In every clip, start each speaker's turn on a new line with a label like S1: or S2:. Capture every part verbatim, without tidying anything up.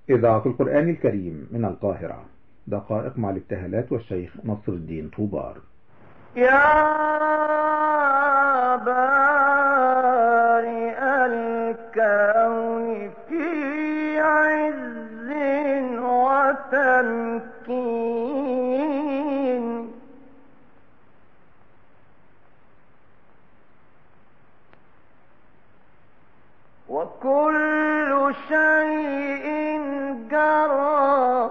S1: إذاعة القرآن الكريم من القاهرة. دقائق مع الابتهالات والشيخ نصر الدين طوبار.
S2: يا بارئ الكون في عز وتمكين، وكل شيء جرى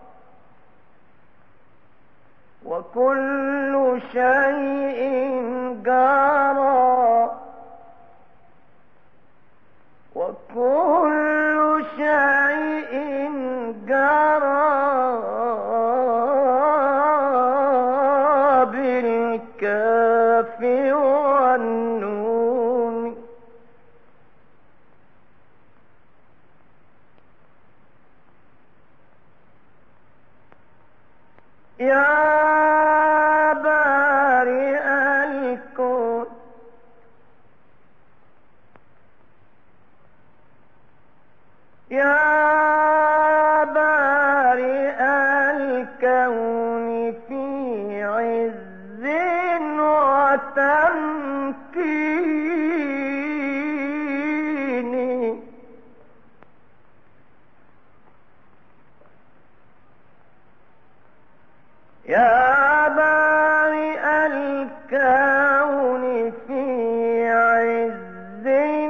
S2: وكل شيء جرى وكل شيء جرى بالكاف والنون. يا بارئ الكون يا بارئ الكون في عز وتمكين، يا بارئ الكون في عز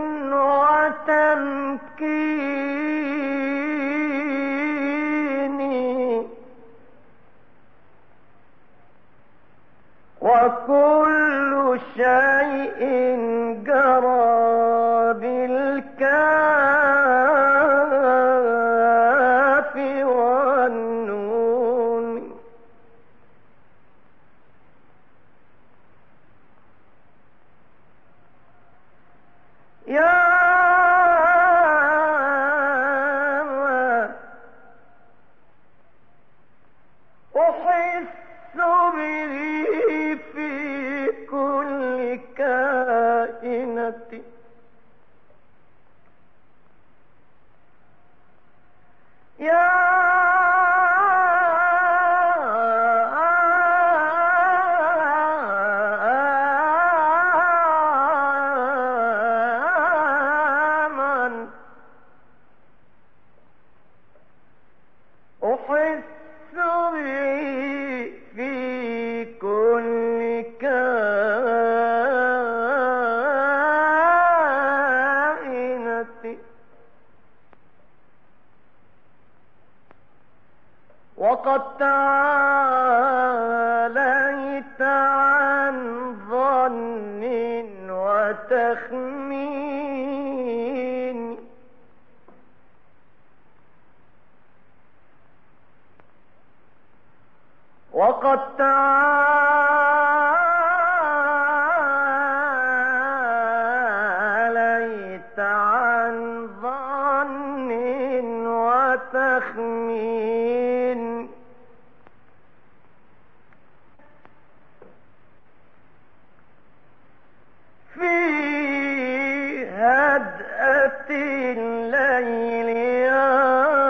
S2: وتمكين، وكل شيء جرى بالكاف والنون. يا أحس به في كل كائنة، يا من أحس به في كل كائنة، وقد تعاليت عن ظن وتخمين، وقد تعاليت عن ظن وتخمين، في هدأة الليل يا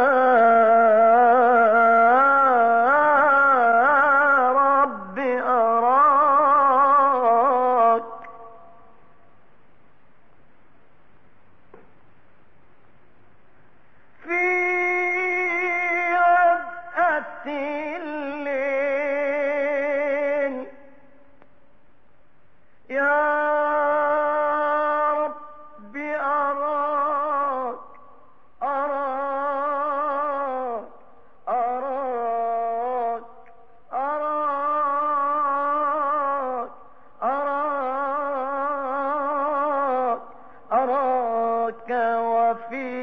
S2: رب أراك، في هدأة الليل يا رب أراك أراك أراك أراك أراك أراك وفي